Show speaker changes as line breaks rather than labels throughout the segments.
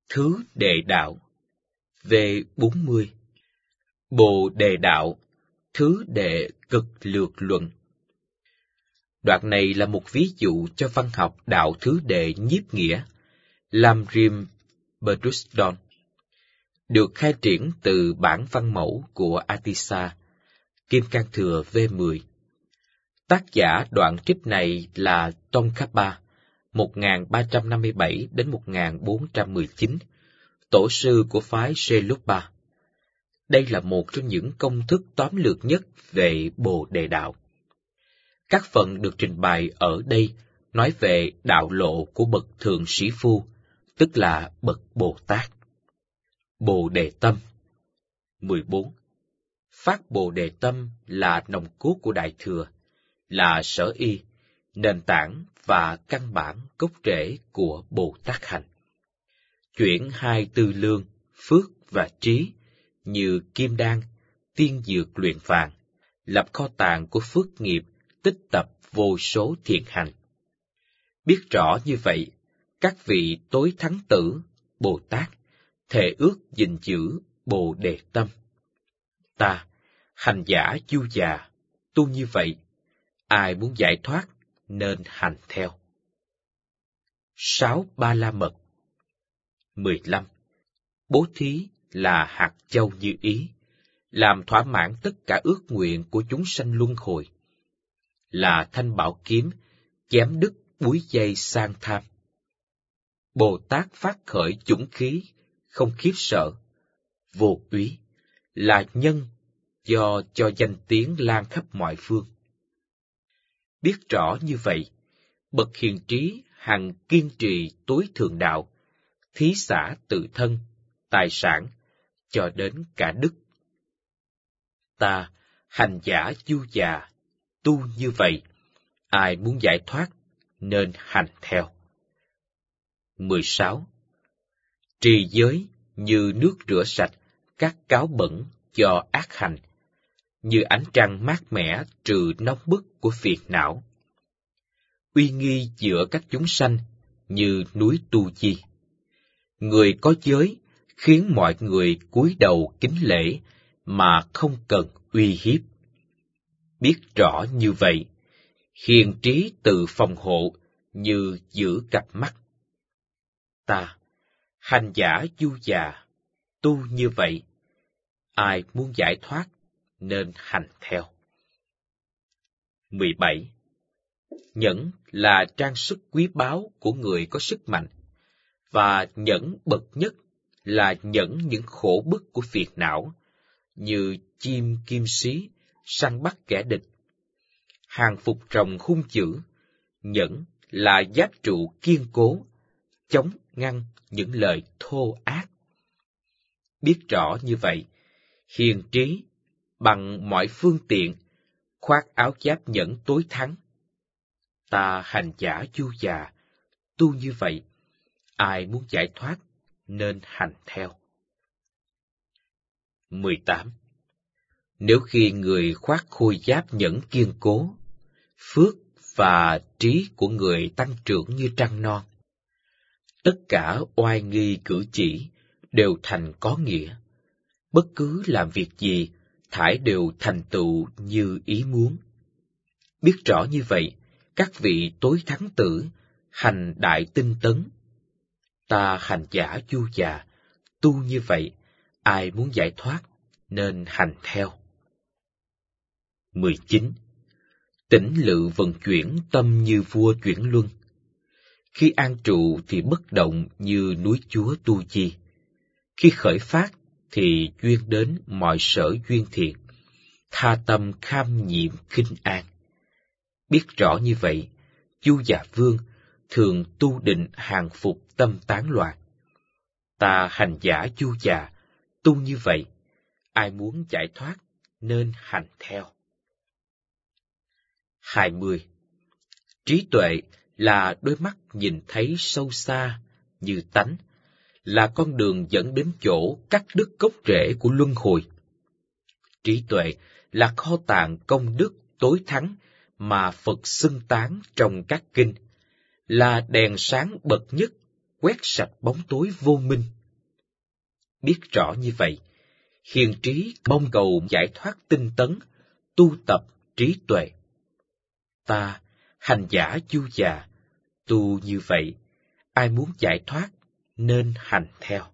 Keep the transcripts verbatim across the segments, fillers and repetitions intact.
Thứ Đệ Đạo. V bốn mươi. Bồ Đề Đạo, Thứ Đệ Cực Lược Luận. Đoạn này là một ví dụ cho văn học đạo thứ đệ nhiếp nghĩa, Lamrim Bersdorf, được khai triển từ bản văn mẫu của Atisa, Kim Cang Thừa V mười. Tác giả đoạn trích này là Tsongkhapa, một nghìn ba trăm năm mươi bảy đến một nghìn bốn trăm mười chín, tổ sư của phái Gelugpa. Đây là một trong những công thức tóm lược nhất về Bồ Đề Đạo. Các phần được trình bày ở đây nói về đạo lộ của bậc thượng sĩ phu, tức là bậc Bồ Tát. Bồ Đề Tâm. mười bốn. Phát Bồ Đề Tâm là nòng cốt của Đại Thừa, là sở y, nền tảng và căn bản gốc rễ của Bồ Tát hành. Chuyển hai tư lương, phước và trí, như kim đan, tiên dược luyện vàng, lập kho tàng của phước nghiệp, tích tập vô số thiện hành. Biết rõ như vậy, các vị tối thắng tử, Bồ Tát, thệ ước gìn giữ Bồ Đề Tâm. Ta, hành giả du già, tu như vậy, ai muốn giải thoát nên hành theo. Sáu Ba La Mật. mười lăm. Bố thí là hạt châu như ý, làm thỏa mãn tất cả ước nguyện của chúng sanh luân hồi, là thanh bảo kiếm, chém đứt búi dây sang tham. Bồ Tát phát khởi chủng khí, không khiếp sợ, vô úy, là nhân do cho danh tiếng lan khắp mọi phương. Biết rõ như vậy, bậc hiền trí hằng kiên trì tối thượng đạo, thí xả tự thân, tài sản, cho đến cả đức. Ta, hành giả du già, tu như vậy, ai muốn giải thoát nên hành theo. mười sáu. Trì giới như nước rửa sạch các cáo bẩn do ác hành, như ánh trăng mát mẻ trừ nóng bức của phiền não. Uy nghi giữa các chúng sanh như núi Tu Di. Người có giới khiến mọi người cúi đầu kính lễ mà không cần uy hiếp. Biết rõ như vậy, hiền trí tự phòng hộ như giữ cặp mắt. Ta, hành giả du già, tu như vậy, ai muốn giải thoát nên hành theo. mười bảy. Nhẫn là trang sức quý báu của người có sức mạnh, và nhẫn bậc nhất là nhẫn những khổ bức của phiền não, như chim kim sĩ săn bắt kẻ địch. Hàng phục rồng hung dữ, nhẫn là giáp trụ kiên cố, chống ngăn những lời thô ác. Biết rõ như vậy, hiền trí bằng mọi phương tiện khoác áo giáp nhẫn tối thắng. Ta hành giả du già, tu như vậy, ai muốn giải thoát nên hành theo. mười tám. Nếu khi người khoác khôi giáp nhẫn kiên cố, phước và trí của người tăng trưởng như trăng non, tất cả oai nghi cử chỉ đều thành có nghĩa, bất cứ làm việc gì thải đều thành tựu như ý muốn. Biết rõ như vậy, các vị tối thắng tử hành đại tinh tấn. Ta hành giả du già, tu như vậy, ai muốn giải thoát nên hành theo. mười chín. Tĩnh lự vận chuyển tâm như vua chuyển luân. Khi an trụ thì bất động như núi chúa Tu Di. Khi khởi phát thì duyên đến mọi sở duyên thiện, tha tâm kham nhiệm khinh an. Biết rõ như vậy, du già vương thường tu định hàng phục tâm tán loạn. Ta hành giả du già, tu như vậy, ai muốn giải thoát nên hành theo. hai mươi. Trí tuệ là đôi mắt nhìn thấy sâu xa như tánh, là con đường dẫn đến chỗ cắt đứt gốc rễ của luân hồi. Trí tuệ là kho tàng công đức tối thắng mà Phật xưng tán trong các kinh, là đèn sáng bậc nhất quét sạch bóng tối vô minh. biết rõ như vậy, hiền trí mong cầu giải thoát tinh tấn, tu tập trí tuệ. Ta, hành giả du già, tu như vậy, ai muốn giải thoát nên hành theo.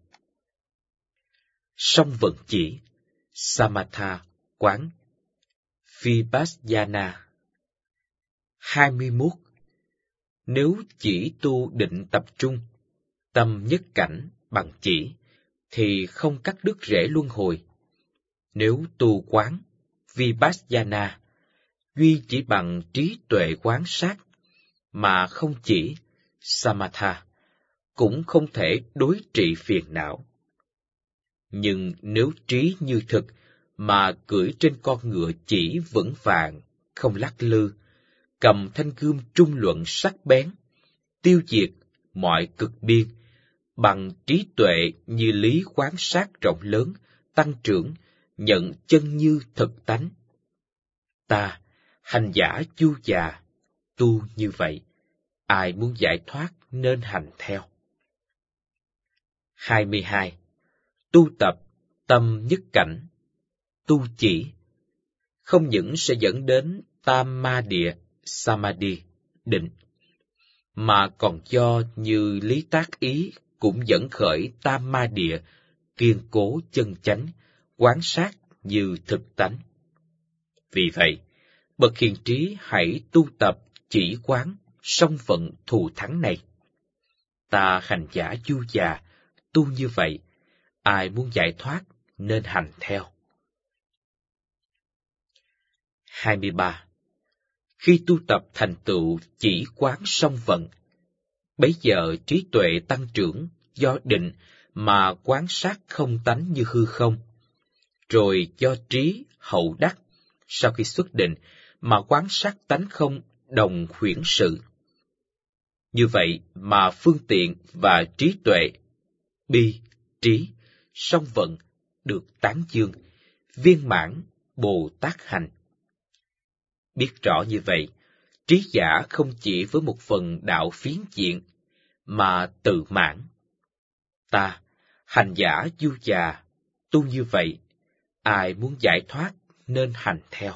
Song vận chỉ, Samatha quán, Vipassana. hai mươi mốt. Nếu chỉ tu định tập trung, tâm nhất cảnh bằng chỉ, thì không cắt đứt rễ luân hồi. Nếu tu quán, Vipassana, duy chỉ bằng trí tuệ quán sát, mà không chỉ, Samatha, cũng không thể đối trị phiền não. Nhưng nếu trí như thực, mà cưỡi trên con ngựa chỉ vững vàng, không lắc lư, cầm thanh gươm trung luận sắc bén, tiêu diệt mọi cực biên, bằng trí tuệ như lý quán sát rộng lớn, tăng trưởng, nhận chân như thực tánh. Ta, hành giả chu già, tu như vậy, ai muốn giải thoát nên hành theo. hai mươi hai. Tu tập tâm nhất cảnh, tu chỉ, không những sẽ dẫn đến tam ma địa, samadhi, định, mà còn do như lý tác ý cũng dẫn khởi tam ma địa, kiên cố chân chánh, quán sát như thực tánh. Vì vậy, bậc hiền trí hãy tu tập chỉ quán song vận thù thắng này. Ta hành giả du già, tu như vậy, ai muốn giải thoát nên hành theo. hai mươi ba. Khi tu tập thành tựu chỉ quán song vận, bấy giờ trí tuệ tăng trưởng do định mà quán sát không tánh như hư không, rồi do trí hậu đắc sau khi xuất định mà quán sát tánh không đồng huyễn sự. Như vậy mà phương tiện và trí tuệ, bi, trí, song vận được tán dương, viên mãn Bồ Tát hành. Biết rõ như vậy, trí giả không chỉ với một phần đạo phiến diện, mà tự mãn. Ta, hành giả du già, tu như vậy, ai muốn giải thoát nên hành theo.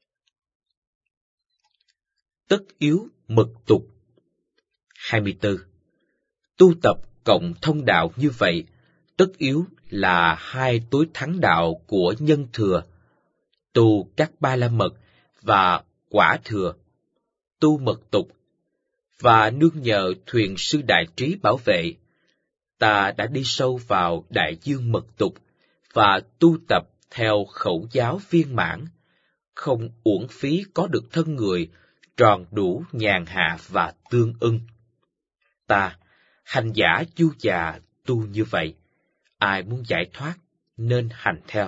Tất yếu mật tục. hai mươi tư. Tu tập cộng thông đạo như vậy, tất yếu là hai tối thắng đạo của nhân thừa, tu các ba la mật và quả thừa, tu mật tục, và nương nhờ thuyền sư đại trí bảo vệ, ta đã đi sâu vào đại dương mật tục và tu tập theo khẩu giáo viên mãn, không uổng phí có được thân người tròn đủ nhàn hạ và tương ưng. Ta, hành giả du già, tu như vậy, ai muốn giải thoát nên hành theo.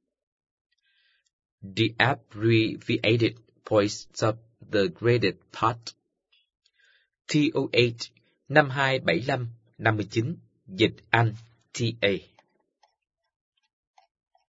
The abbreviated points of the graded thought. T O eight năm hai bảy lăm năm mươi chín, dịch Anh T A.